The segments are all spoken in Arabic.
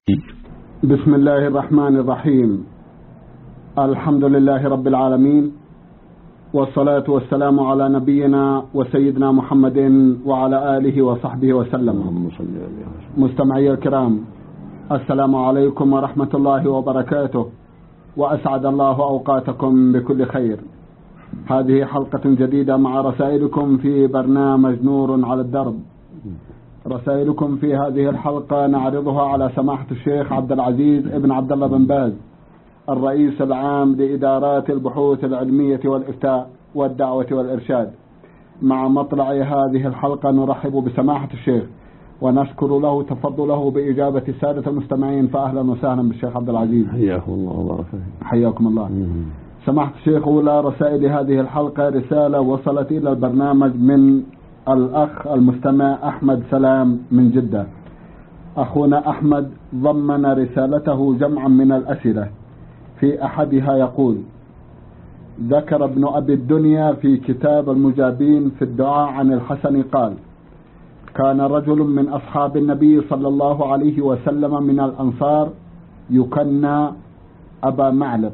بسم الله الرحمن الرحيم. الحمد لله رب العالمين، والصلاة والسلام على نبينا وسيدنا محمد وعلى آله وصحبه وسلم. مستمعي الكرام، السلام عليكم ورحمة الله وبركاته، وأسعد الله أوقاتكم بكل خير. هذه حلقة جديدة مع رسائلكم في برنامج نور على الدرب. رسائلكم في هذه الحلقة نعرضها على سماحة الشيخ عبد العزيز ابن عبد الله بن باز، الرئيس العام لإدارات البحوث العلمية والإفتاء والدعوة والإرشاد. مع مطلع هذه الحلقة نرحب بسماحة الشيخ ونشكر له تفضله بإجابة السادة المستمعين، فأهلا وسهلا بالشيخ عبد العزيز. حياكم الله وبارك فيك. حياكم الله. سماحة الشيخ، أولى رسائل هذه الحلقة رسالة وصلت إلى البرنامج من الأخ المستمع أحمد سلام من جدة. أخونا أحمد ضمن رسالته جمعا من الأسئلة، في أحدها يقول: ذكر ابن أبي الدنيا في كتاب المجابين في الدعاء عن الحسن قال: كان رجل من أصحاب النبي صلى الله عليه وسلم من الأنصار يكنى أبا معلق،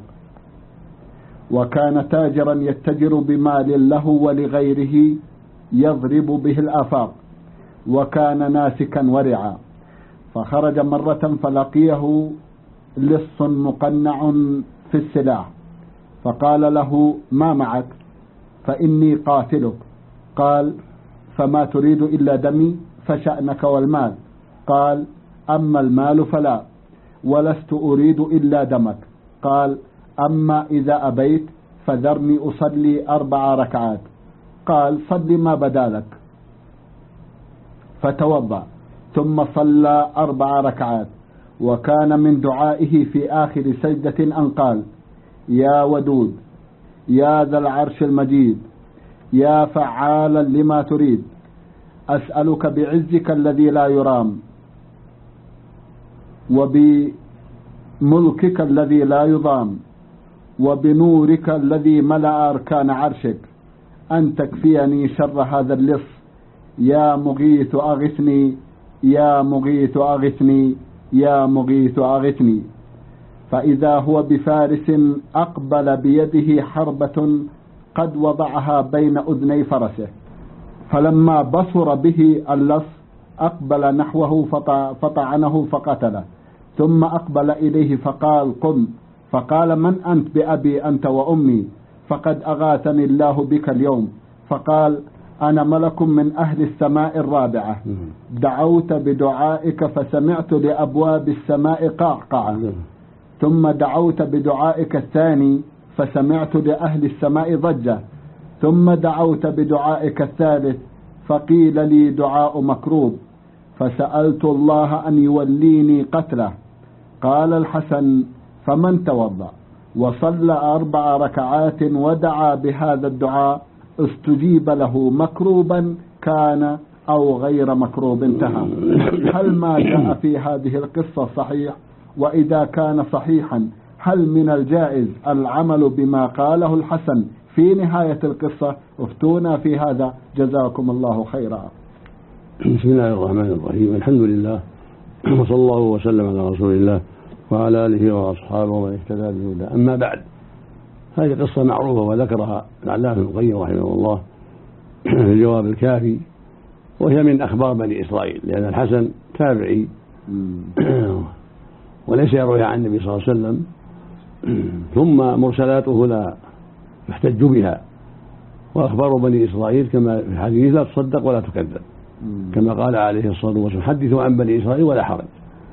وكان تاجرا يتجر بمال له ولغيره يضرب به الآفاق، وكان ناسكا ورعا. فخرج مرة فلقيه لص مقنع في السلاح، فقال له: ما معك؟ فإني قاتلك. قال: فما تريد إلا دمي؟ فشأنك والمال. قال: أما المال فلا، ولست أريد إلا دمك. قال: أما إذا أبيت فذرني أصلي 4 ركعات. قال: صل ما بدا لك. فتوضأ ثم صلى 4 ركعات، وكان من دعائه في آخر سجدة أن قال: يا ودود، يا ذا العرش المجيد، يا فعالا لما تريد، أسألك بعزك الذي لا يرام، وبملكك الذي لا يضام، وبنورك الذي ملأ أركان عرشك، أن تكفيني شر هذا اللص. يا مغيث أغثني، يا مغيث أغثني، يا مغيث أغثني. فإذا هو بفارس أقبل بيده حربة قد وضعها بين أذني فرسه، فلما بصر به اللص أقبل نحوه فطعنه فقتله، ثم أقبل إليه فقال: قم. فقال: من أنت؟ بأبي أنت وأمي، فقد أغاثني الله بك اليوم. فقال: أنا ملك من أهل السماء الرابعة، دعوت بدعائك فسمعت لأبواب السماء قعقعة، ثم دعوت بدعائك الثاني فسمعت لأهل السماء ضجة، ثم دعوت بدعائك الثالث فقيل لي دعاء مكروب، فسألت الله أن يوليني قتله. قال الحسن: فمن توضأ وصلى 4 ركعات ودعا بهذا الدعاء استجيب له، مكروبا كان أو غير مكروب. انتهى. هل ما جاء في هذه القصة صحيح؟ وإذا كان صحيحا هل من الجائز العمل بما قاله الحسن في نهاية القصة؟ افتونا في هذا جزاكم الله خيرا. بسم الله الرحمن الرحيم. الحمد لله، وصلى الله وسلم على رسول الله وعلى آله وأصحابه ومن اهتدى بهداه. أما بعد، هذه قصة معروفة وذكرها العلامة ابن القيم رحمه الله في الجواب الكافي، وهي من أخبار بني إسرائيل، لأن الحسن تابعي وليس يروي عن النبي صلى الله عليه وسلم، ثم مرسلاته لا يحتج بها. وأخبار بني إسرائيل كما في الحديث لا تصدق ولا تكذب، كما قال عليه الصلاة والسلام: حدثوا عن بني إسرائيل ولا حرج.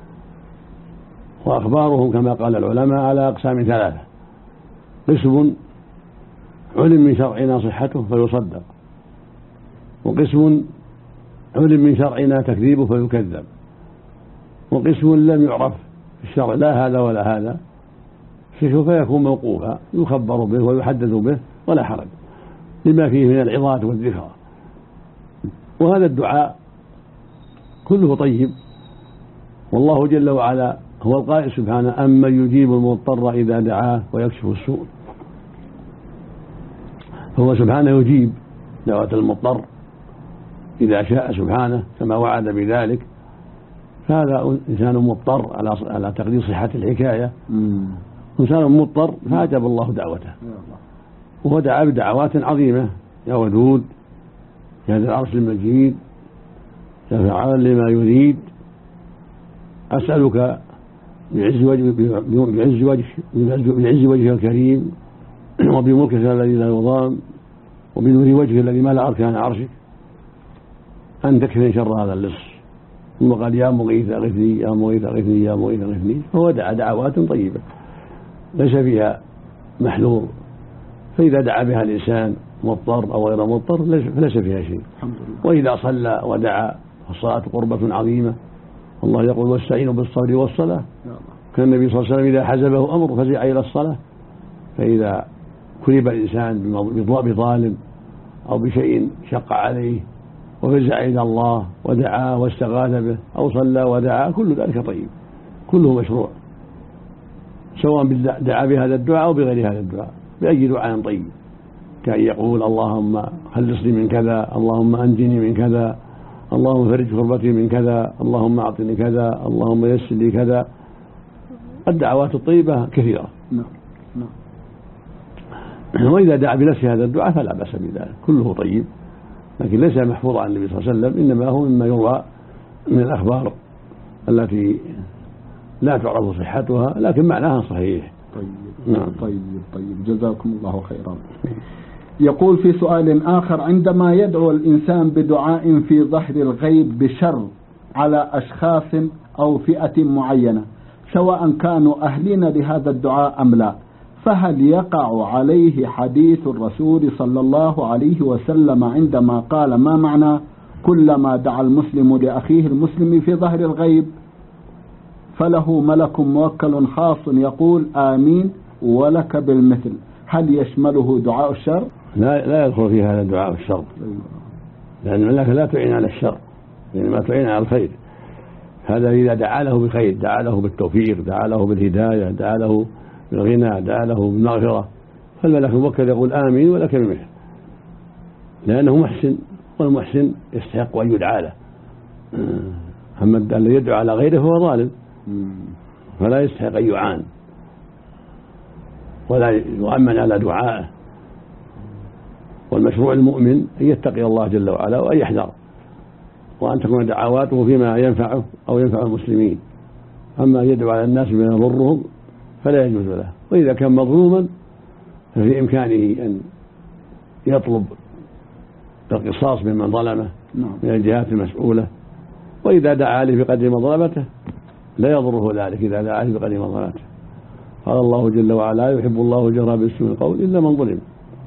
وأخبارهم كما قال العلماء على أقسام 3: قسم علم من شرعنا صحته فيصدق، وقسم علم من شرعنا تكذيبه فيكذب، وقسم لم يعرف في الشرع لا هذا ولا هذا فيكون موقوفا يخبر به ويحدث به ولا حرج، لما فيه من العظات والذكرى. وهذا الدعاء كله طيب، والله جل وعلا هو القائل سبحانه: أمن يجيب المضطر إذا دعاه ويكشف السوء. فهو سبحانه يجيب دعوة المضطر إذا شاء سبحانه كما وعد بذلك، فهذا إنسان مضطر على تقدير صحة الحكاية، إنسان مضطر فأجاب الله دعوته، وهو دعا بدعوات عظيمة: يا ودود، يا ذا العرش المجيد، يا فعال لما يريد، أسألك بعز وجهك الكريم وبملكك الذي لا يضام وبنور وجهك الذي ملأ أركان عرشك أن تكفني شر هذا اللص. ثم قال: يا مغيث أغثني، يا مغيث أغثني، يا مغيث أغثني. فهو دعا دعوات طيبة ليس فيها محذور، فإذا دعا بها الإنسان مضطر أو غير مضطر فليس فيها شيء. وإذا صلى ودعا فالصلاة قربة عظيمة، الله يقول: واستعينوا بالصبر والصلاة. كان النبي صلى الله عليه وسلم إذا حزبه أمر فزع إلى الصلاة. فإذا كلب الإنسان بظالم أو بشيء شق عليه وفزع إلى الله ودعا واستغاث به أو صلى ودعا، كل ذلك طيب، كله مشروع، سواء دعا بهذا الدعاء أو بغير هذا الدعاء، بأي دعاء طيب، كأن يقول: اللهم خلصني من كذا، اللهم أنجني من كذا، اللهم فرج كربتي من كذا، اللهم أعطني كذا، اللهم يسر لي كذا. الدعوات الطيبة كثيرة. وإذا دعا بنفس هذا الدعاء فلا بأس بذلك، كله طيب، لكن ليس محفوظ عن النبي صلى الله عليه وسلم، إنما هو مما يروى من الأخبار التي لا تعرف صحتها لكن معناها صحيح. طيب. نعم. طيب جزاكم الله خيرا. يقول في سؤال آخر: عندما يدعو الإنسان بدعاء في ظهر الغيب بشر على أشخاص أو فئة معينة، سواء كانوا أهلين لهذا الدعاء أم لا، فهل يقع عليه حديث الرسول صلى الله عليه وسلم عندما قال: ما معنى كلما دعا المسلم لأخيه المسلم في ظهر الغيب فله ملك موكل خاص يقول آمين ولك بالمثل؟ هل يشمله دعاء الشر؟ لا يدخل في هذا دعاء الشر، لأن الملائكة لا تعين على الشر، إنما تعين على الخير. هذا إذا دعا له بخير، دعا له بالتوفيق، دعا له بالهداية، دعا له بالغنى، دعا له بالمغفرة، فالملك الموكل يقول آمين ولك بالمثل، لأنه محسن، والمحسن يستحق أن يدعى له. أما الذي يدعو على غيره فهو ظالم، فلا يستحق أن يعان ولا يؤمن على دعائه. والمشروع المؤمن أن يتقي الله جل وعلا وأن يحذر، وأن تكون دعواته فيما ينفعه أو ينفع المسلمين. أما يدعو على الناس بما يضرهم فلا يجوز له. وإذا كان مظلوما ففي إمكانه أن يطلب القصاص ممن ظلمه من الجهات المسؤولة، وإذا دعا عليه بقدر مظلمته لا يضره ذلك إذا دعا عليه بقدر مظلمته. قال الله جل وعلا: يحب الله الجهر بالسوء القول إلا من ظلم.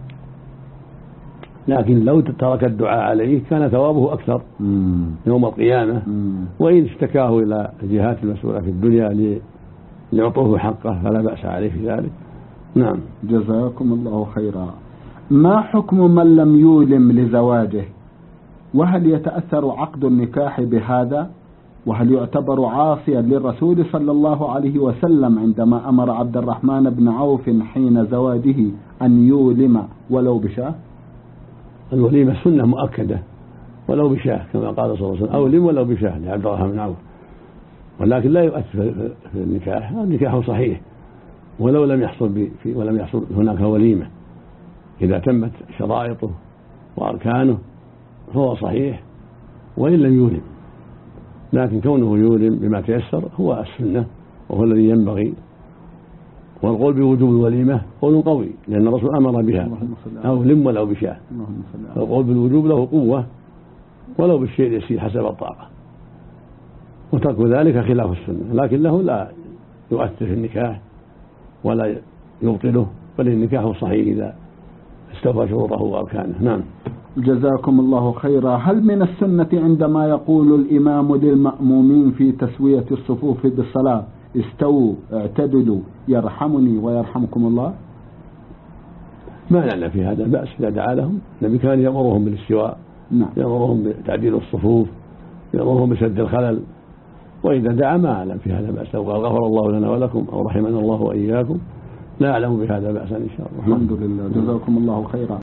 لكن لو ترك الدعاء عليه كان ثوابه أكثر يوم القيامة، وإن اشتكاه إلى الجهات المسؤولة في الدنيا ليعطوه حقه فلا بأس عليه في ذلك. نعم. جزاكم الله خيرا. ما حكم من لم يولم لزواجه؟ وهل يتأثر عقد النكاح بهذا؟ وهل يعتبر عاصيا للرسول صلى الله عليه وسلم عندما أمر عبد الرحمن بن عوف حين زواجه أن يولم ولو بشاه؟ الوليمة سنة مؤكدة ولو بشاه، كما قال صلى الله عليه وسلم: أولم ولو بشاه لعبد الرحمن بن عوف. ولكن لا يؤثر في النكاح، النكاح صحيح ولو لم يحصل هناك وليمة. إذا تمت شرائطه وأركانه فهو صحيح وإن لم يولم، لكن كونه يولم بما تيسر هو السنة وهو الذي ينبغي. والقول بوجوب الوليمة قول قوي، لأن الرسول أمر بها: أولم ولو بشاه. القول بالوجوب له قوة ولو بالشيء يسير حسب الطاقة، وترك ذلك خلاف السنة، لكنه لا يؤثر في النكاح ولا يبطله، بل النكاح صحيح إذا استوفى شروطه وأركانه. نعم. جزاكم الله خيرا. هل من السنة عندما يقول الإمام للمأمومين في تسوية الصفوف بالصلاة: استووا اعتدلوا يرحمني ويرحمكم الله؟ ما نعلم في هذا البأس إذا دعا لهم. النبي كان يأمرهم بالاستواء، يأمرهم بتعديل الصفوف، يأمرهم بسد الخلل، وإذا دعا ما أعلم في هذا بأس. لو قال: غفر الله لنا ولكم أو رحمنا الله وإياكم، لا أعلم بهذا بأسا إن شاء الله. الحمد لله. جزاكم الله خيرا.